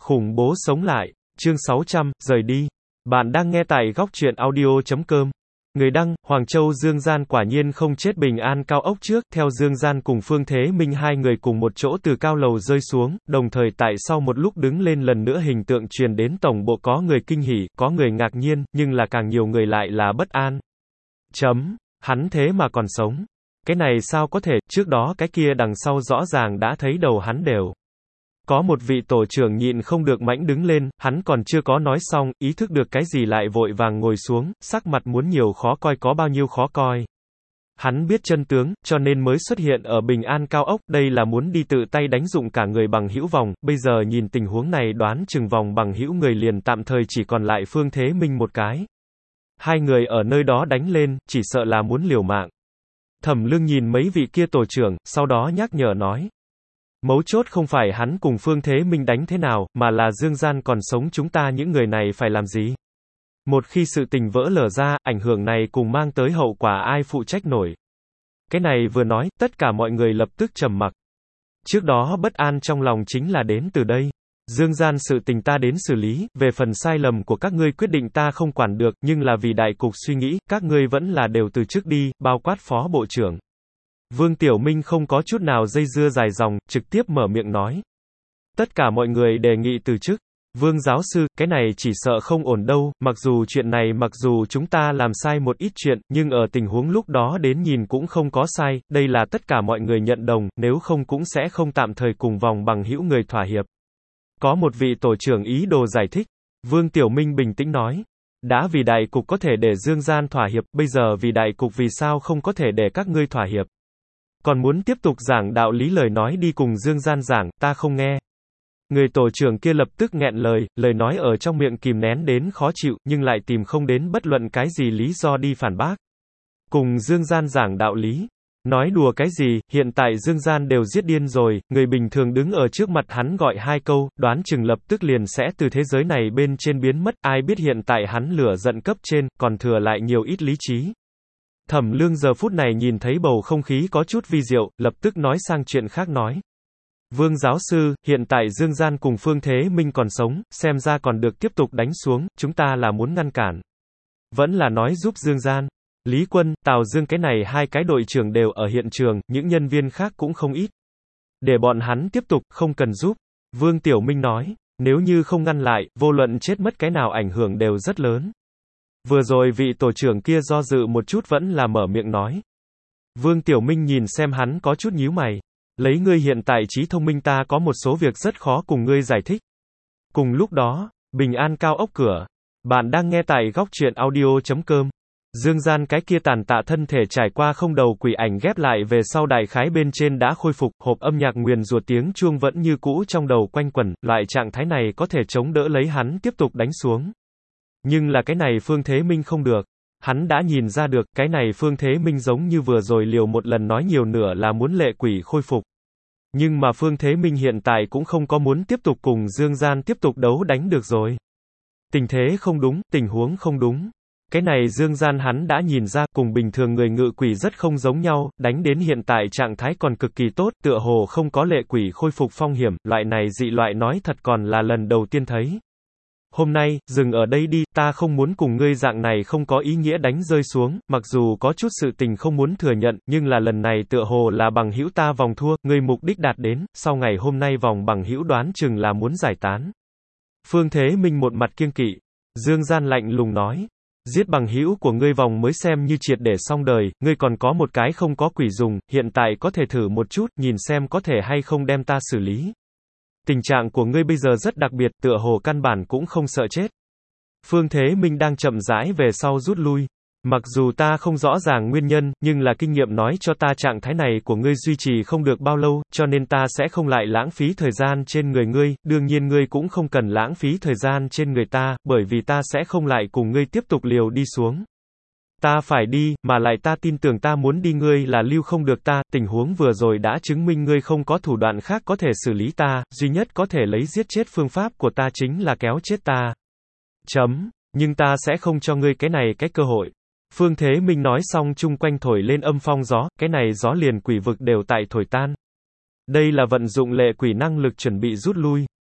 Khủng bố sống lại. Chương 600, rời đi. Bạn đang nghe tại góc truyện audio.com. Người đăng, Hoàng Châu Dương Gian quả nhiên không chết bình an cao ốc trước, theo Dương Gian cùng Phương Thế Minh hai người cùng một chỗ từ cao lầu rơi xuống, đồng thời tại sau một lúc đứng lên lần nữa hình tượng truyền đến tổng bộ có người kinh hỉ, có người ngạc nhiên, nhưng là càng nhiều người lại là bất an. Hắn thế mà còn sống. Cái này sao có thể, trước đó cái kia đằng sau rõ ràng đã thấy đầu hắn đều. Có một vị tổ trưởng nhịn không được mãnh đứng lên, hắn còn chưa có nói xong, ý thức được cái gì lại vội vàng ngồi xuống, sắc mặt muốn nhiều khó coi có bao nhiêu khó coi. Hắn biết chân tướng, cho nên mới xuất hiện ở Bình An cao ốc, đây là muốn đi tự tay đánh dụng cả người bằng hữu vòng, bây giờ nhìn tình huống này đoán chừng vòng bằng hữu người liền tạm thời chỉ còn lại Phương Thế Minh một cái. Hai người ở nơi đó đánh lên, chỉ sợ là muốn liều mạng. Thẩm Lương nhìn mấy vị kia tổ trưởng, sau đó nhắc nhở nói. Mấu chốt không phải hắn cùng Phương Thế Minh đánh thế nào, mà là Dương Gian còn sống chúng ta những người này phải làm gì? Một khi sự tình vỡ lở ra, ảnh hưởng này cùng mang tới hậu quả ai phụ trách nổi? Cái này vừa nói, tất cả mọi người lập tức trầm mặc. Trước đó bất an trong lòng chính là đến từ đây. Dương Gian sự tình ta đến xử lý, về phần sai lầm của các ngươi quyết định ta không quản được, nhưng là vì đại cục suy nghĩ, các ngươi vẫn là đều từ chức đi, bao quát phó bộ trưởng. Vương Tiểu Minh không có chút nào dây dưa dài dòng, trực tiếp mở miệng nói. Tất cả mọi người đề nghị từ chức. Vương giáo sư, cái này chỉ sợ không ổn đâu, mặc dù chuyện này mặc dù chúng ta làm sai một ít chuyện, nhưng ở tình huống lúc đó đến nhìn cũng không có sai, đây là tất cả mọi người nhận đồng, nếu không cũng sẽ không tạm thời cùng vòng bằng hữu người thỏa hiệp. Có một vị tổ trưởng ý đồ giải thích. Vương Tiểu Minh bình tĩnh nói. Đã vì đại cục có thể để Dương Gian thỏa hiệp, bây giờ vì đại cục vì sao không có thể để các ngươi thỏa hiệp. Còn muốn tiếp tục giảng đạo lý lời nói đi cùng Dương Gian giảng, ta không nghe. Người tổ trưởng kia lập tức nghẹn lời nói ở trong miệng kìm nén đến khó chịu, nhưng lại tìm không đến bất luận cái gì lý do đi phản bác. Cùng Dương Gian giảng đạo lý. Nói đùa cái gì, hiện tại Dương Gian đều giết điên rồi, người bình thường đứng ở trước mặt hắn gọi hai câu, đoán chừng lập tức liền sẽ từ thế giới này bên trên biến mất, ai biết hiện tại hắn lửa giận cấp trên, còn thừa lại nhiều ít lý trí. Thẩm Lương giờ phút này nhìn thấy bầu không khí có chút vi diệu, lập tức nói sang chuyện khác nói. Vương giáo sư, hiện tại Dương Gian cùng Phương Thế Minh còn sống, xem ra còn được tiếp tục đánh xuống, chúng ta là muốn ngăn cản. Vẫn là nói giúp Dương Gian. Lý Quân, Tào Dương cái này hai cái đội trưởng đều ở hiện trường, những nhân viên khác cũng không ít. Để bọn hắn tiếp tục, không cần giúp. Vương Tiểu Minh nói, nếu như không ngăn lại, vô luận chết mất cái nào ảnh hưởng đều rất lớn. Vừa rồi vị tổ trưởng kia do dự một chút vẫn là mở miệng nói. Vương Tiểu Minh nhìn xem hắn có chút nhíu mày. Lấy ngươi hiện tại trí thông minh ta có một số việc rất khó cùng ngươi giải thích. Cùng lúc đó, Bình An cao ốc cửa. Bạn đang nghe tại góc truyện audio.com. Dương Gian cái kia tàn tạ thân thể trải qua không đầu quỷ ảnh ghép lại về sau đại khái bên trên đã khôi phục, hộp âm nhạc nguyền rủa tiếng chuông vẫn như cũ trong đầu quanh quẩn, loại trạng thái này có thể chống đỡ lấy hắn tiếp tục đánh xuống. Nhưng là cái này Phương Thế Minh không được. Hắn đã nhìn ra được, cái này Phương Thế Minh giống như vừa rồi liều một lần nói nhiều nửa là muốn lệ quỷ khôi phục. Nhưng mà Phương Thế Minh hiện tại cũng không có muốn tiếp tục cùng Dương Gian tiếp tục đấu đánh được rồi. Tình thế không đúng, tình huống không đúng. Cái này Dương Gian hắn đã nhìn ra, cùng bình thường người ngự quỷ rất không giống nhau, đánh đến hiện tại trạng thái còn cực kỳ tốt, tựa hồ không có lệ quỷ khôi phục phong hiểm, loại này dị loại nói thật còn là lần đầu tiên thấy. Hôm nay, dừng ở đây đi, ta không muốn cùng ngươi dạng này không có ý nghĩa đánh rơi xuống, mặc dù có chút sự tình không muốn thừa nhận, nhưng là lần này tựa hồ là bằng hữu ta vòng thua, ngươi mục đích đạt đến, sau ngày hôm nay vòng bằng hữu đoán chừng là muốn giải tán. Phương Thế Minh một mặt kiêng kỵ. Dương Gian lạnh lùng nói. Giết bằng hữu của ngươi vòng mới xem như triệt để xong đời, ngươi còn có một cái không có quỷ dùng, hiện tại có thể thử một chút, nhìn xem có thể hay không đem ta xử lý. Tình trạng của ngươi bây giờ rất đặc biệt, tựa hồ căn bản cũng không sợ chết. Phương Thế Minh đang chậm rãi về sau rút lui. Mặc dù ta không rõ ràng nguyên nhân, nhưng là kinh nghiệm nói cho ta trạng thái này của ngươi duy trì không được bao lâu, cho nên ta sẽ không lại lãng phí thời gian trên người ngươi, đương nhiên ngươi cũng không cần lãng phí thời gian trên người ta, bởi vì ta sẽ không lại cùng ngươi tiếp tục liều đi xuống. Ta phải đi, mà lại ta tin tưởng ta muốn đi ngươi là lưu không được ta, tình huống vừa rồi đã chứng minh ngươi không có thủ đoạn khác có thể xử lý ta, duy nhất có thể lấy giết chết phương pháp của ta chính là kéo chết ta. Nhưng ta sẽ không cho ngươi cái này cái cơ hội. Phương Thế Minh nói xong chung quanh thổi lên âm phong gió, cái này gió liền quỷ vực đều tại thổi tan. Đây là vận dụng lệ quỷ năng lực chuẩn bị rút lui.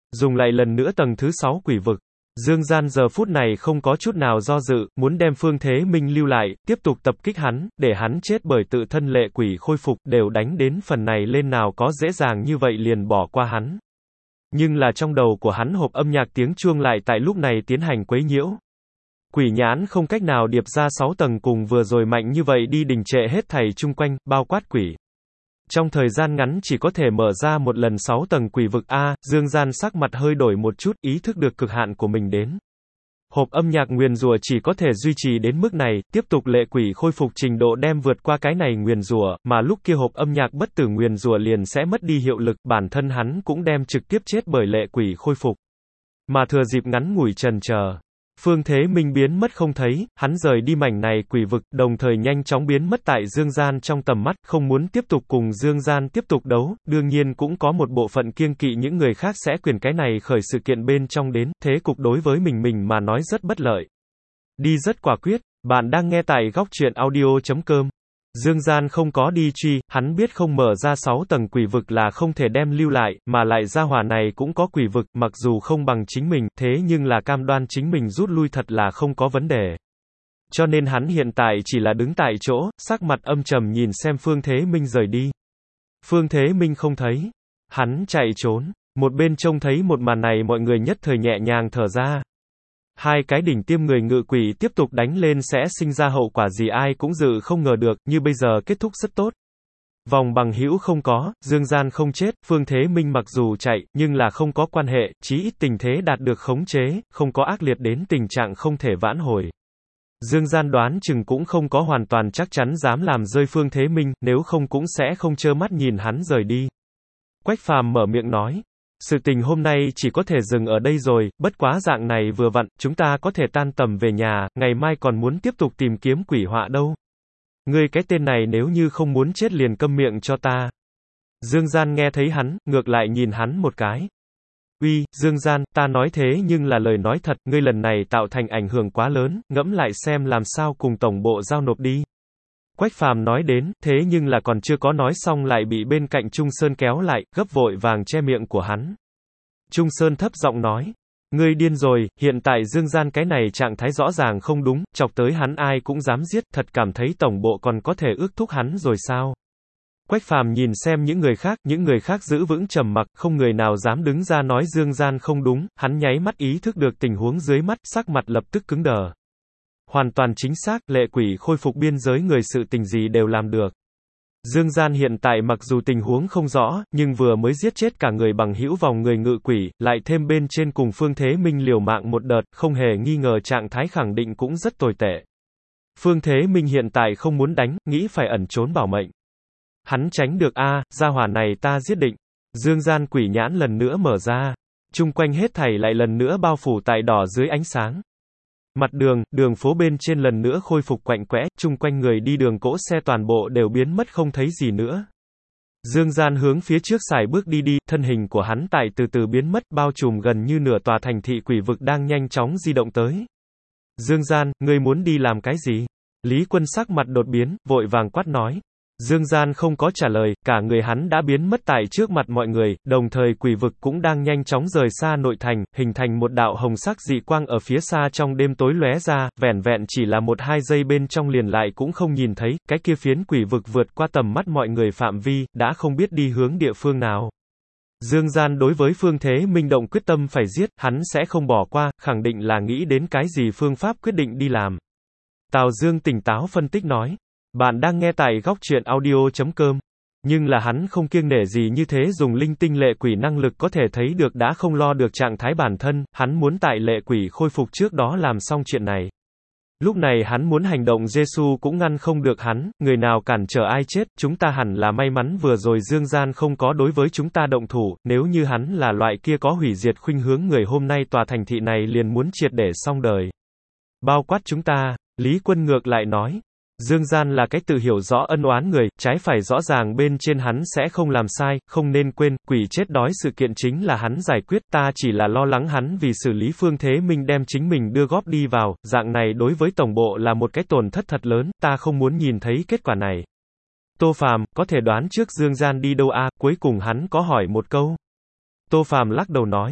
Dùng lại lần nữa tầng thứ 6 quỷ vực. Dương Gian giờ phút này không có chút nào do dự, muốn đem Phương Thế Minh lưu lại, tiếp tục tập kích hắn, để hắn chết bởi tự thân lệ quỷ khôi phục, đều đánh đến phần này lên nào có dễ dàng như vậy liền bỏ qua hắn. Nhưng là trong đầu của hắn hộp âm nhạc tiếng chuông lại tại lúc này tiến hành quấy nhiễu. Quỷ nhãn không cách nào điệp ra 6 tầng cùng vừa rồi mạnh như vậy đi đình trệ hết thảy chung quanh, bao quát quỷ. Trong thời gian ngắn chỉ có thể mở ra một lần 6 tầng quỷ vực A, Dương Gian sắc mặt hơi đổi một chút, ý thức được cực hạn của mình đến. Hộp âm nhạc nguyền rủa chỉ có thể duy trì đến mức này, tiếp tục lệ quỷ khôi phục trình độ đem vượt qua cái này nguyền rủa, mà lúc kia hộp âm nhạc bất tử nguyền rủa liền sẽ mất đi hiệu lực, bản thân hắn cũng đem trực tiếp chết bởi lệ quỷ khôi phục. Mà thừa dịp ngắn ngủi chần chờ, Phương Thế Minh biến mất không thấy, hắn rời đi mảnh này quỷ vực, đồng thời nhanh chóng biến mất tại Dương Gian trong tầm mắt, không muốn tiếp tục cùng Dương Gian tiếp tục đấu, đương nhiên cũng có một bộ phận kiêng kỵ những người khác sẽ quyền cái này khởi sự kiện bên trong đến, thế cục đối với mình mà nói rất bất lợi. Đi rất quả quyết, bạn đang nghe tại góc truyện audio.com. Dương Gian không có đi truy, hắn biết không mở ra 6 tầng quỷ vực là không thể đem lưu lại, mà lại gia hỏa này cũng có quỷ vực, mặc dù không bằng chính mình, thế nhưng là cam đoan chính mình rút lui thật là không có vấn đề. Cho nên hắn hiện tại chỉ là đứng tại chỗ, sắc mặt âm trầm nhìn xem Phương Thế Minh rời đi. Phương Thế Minh không thấy. Hắn chạy trốn. Một bên trông thấy một màn này mọi người nhất thời nhẹ nhàng thở ra. Hai cái đỉnh tiêm người ngự quỷ tiếp tục đánh lên sẽ sinh ra hậu quả gì ai cũng dự không ngờ được, như bây giờ kết thúc rất tốt. Vòng bằng hữu không có, Dương Gian không chết, Phương Thế Minh mặc dù chạy, nhưng là không có quan hệ, chí ít tình thế đạt được khống chế, không có ác liệt đến tình trạng không thể vãn hồi. Dương Gian đoán chừng cũng không có hoàn toàn chắc chắn dám làm rơi Phương Thế Minh, nếu không cũng sẽ không trơ mắt nhìn hắn rời đi. Quách Phàm mở miệng nói. Sự tình hôm nay chỉ có thể dừng ở đây rồi, bất quá dạng này vừa vặn, chúng ta có thể tan tầm về nhà, ngày mai còn muốn tiếp tục tìm kiếm quỷ họa đâu. Ngươi cái tên này nếu như không muốn chết liền câm miệng cho ta. Dương Gian nghe thấy hắn, ngược lại nhìn hắn một cái. Uy, Dương Gian, ta nói thế nhưng là lời nói thật, ngươi lần này tạo thành ảnh hưởng quá lớn, ngẫm lại xem làm sao cùng tổng bộ giao nộp đi. Quách Phàm nói đến, thế nhưng là còn chưa có nói xong lại bị bên cạnh Trung Sơn kéo lại, gấp vội vàng che miệng của hắn. Trung Sơn thấp giọng nói, ngươi điên rồi, hiện tại Dương Gian cái này trạng thái rõ ràng không đúng, chọc tới hắn ai cũng dám giết, thật cảm thấy tổng bộ còn có thể ước thúc hắn rồi sao? Quách Phàm nhìn xem những người khác giữ vững trầm mặc, không người nào dám đứng ra nói Dương Gian không đúng, hắn nháy mắt ý thức được tình huống dưới mắt, sắc mặt lập tức cứng đờ. Hoàn toàn chính xác, lệ quỷ khôi phục biên giới người sự tình gì đều làm được. Dương Gian hiện tại mặc dù tình huống không rõ, nhưng vừa mới giết chết cả người bằng hữu vòng người ngự quỷ, lại thêm bên trên cùng Phương Thế Minh liều mạng một đợt, không hề nghi ngờ trạng thái khẳng định cũng rất tồi tệ. Phương Thế Minh hiện tại không muốn đánh, nghĩ phải ẩn trốn bảo mệnh. Hắn tránh được gia hỏa này ta giết định. Dương Gian quỷ nhãn lần nữa mở ra. Chung quanh hết thảy lại lần nữa bao phủ tại đỏ dưới ánh sáng. Mặt đường phố bên trên lần nữa khôi phục quạnh quẽ, chung quanh người đi đường cỗ xe toàn bộ đều biến mất không thấy gì nữa. Dương Gian hướng phía trước xài bước đi, thân hình của hắn tại từ từ biến mất, bao trùm gần như nửa tòa thành thị quỷ vực đang nhanh chóng di động tới. Dương Gian, ngươi muốn đi làm cái gì? Lý Quân sắc mặt đột biến, vội vàng quát nói. Dương Gian không có trả lời, cả người hắn đã biến mất tại trước mặt mọi người, đồng thời quỷ vực cũng đang nhanh chóng rời xa nội thành, hình thành một đạo hồng sắc dị quang ở phía xa trong đêm tối lóe ra, vẻn vẹn chỉ là 1-2 giây bên trong liền lại cũng không nhìn thấy, cái kia phiến quỷ vực vượt qua tầm mắt mọi người phạm vi, đã không biết đi hướng địa phương nào. Dương Gian đối với Phương Thế Minh động quyết tâm phải giết, hắn sẽ không bỏ qua, khẳng định là nghĩ đến cái gì phương pháp quyết định đi làm. Tào Dương tỉnh táo phân tích nói. Bạn đang nghe tại góc truyện audio.com. Nhưng là hắn không kiêng nể gì như thế dùng linh tinh lệ quỷ năng lực có thể thấy được đã không lo được trạng thái bản thân, hắn muốn tại lệ quỷ khôi phục trước đó làm xong chuyện này. Lúc này hắn muốn hành động Giê-xu cũng ngăn không được hắn, người nào cản trở ai chết, chúng ta hẳn là may mắn vừa rồi Dương Gian không có đối với chúng ta động thủ, nếu như hắn là loại kia có hủy diệt khuynh hướng người hôm nay tòa thành thị này liền muốn triệt để xong đời. Bao quát chúng ta, Lý Quân ngược lại nói. Dương Gian là cái tự hiểu rõ ân oán người, trái phải rõ ràng bên trên hắn sẽ không làm sai, không nên quên, quỷ chết đói sự kiện chính là hắn giải quyết, ta chỉ là lo lắng hắn vì xử lý Phương Thế Minh đem chính mình đưa góp đi vào, dạng này đối với tổng bộ là một cái tổn thất thật lớn, ta không muốn nhìn thấy kết quả này. Tô Phàm, có thể đoán trước Dương Gian đi đâu cuối cùng hắn có hỏi một câu. Tô Phàm lắc đầu nói.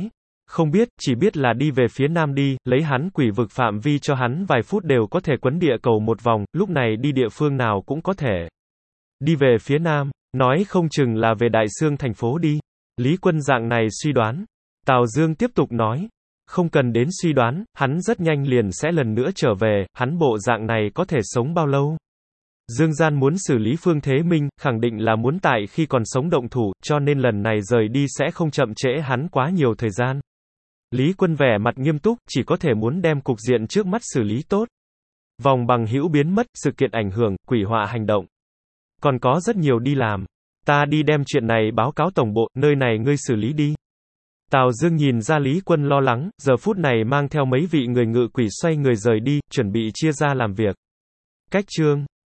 Không biết, chỉ biết là đi về phía nam đi, lấy hắn quỷ vực phạm vi cho hắn vài phút đều có thể quấn địa cầu một vòng, lúc này đi địa phương nào cũng có thể. Đi về phía nam, nói không chừng là về Đại Xương thành phố đi. Lý Quân dạng này suy đoán. Tào Dương tiếp tục nói. Không cần đến suy đoán, hắn rất nhanh liền sẽ lần nữa trở về, hắn bộ dạng này có thể sống bao lâu? Dương Gian muốn xử lý Phương Thế Minh, khẳng định là muốn tại khi còn sống động thủ, cho nên lần này rời đi sẽ không chậm trễ hắn quá nhiều thời gian. Lý Quân vẻ mặt nghiêm túc, chỉ có thể muốn đem cục diện trước mắt xử lý tốt. Vòng bằng hữu biến mất, sự kiện ảnh hưởng, quỷ họa hành động. Còn có rất nhiều đi làm. Ta đi đem chuyện này báo cáo tổng bộ, nơi này ngươi xử lý đi. Tào Dương nhìn ra Lý Quân lo lắng, giờ phút này mang theo mấy vị người ngự quỷ xoay người rời đi, chuẩn bị chia ra làm việc. Cách chương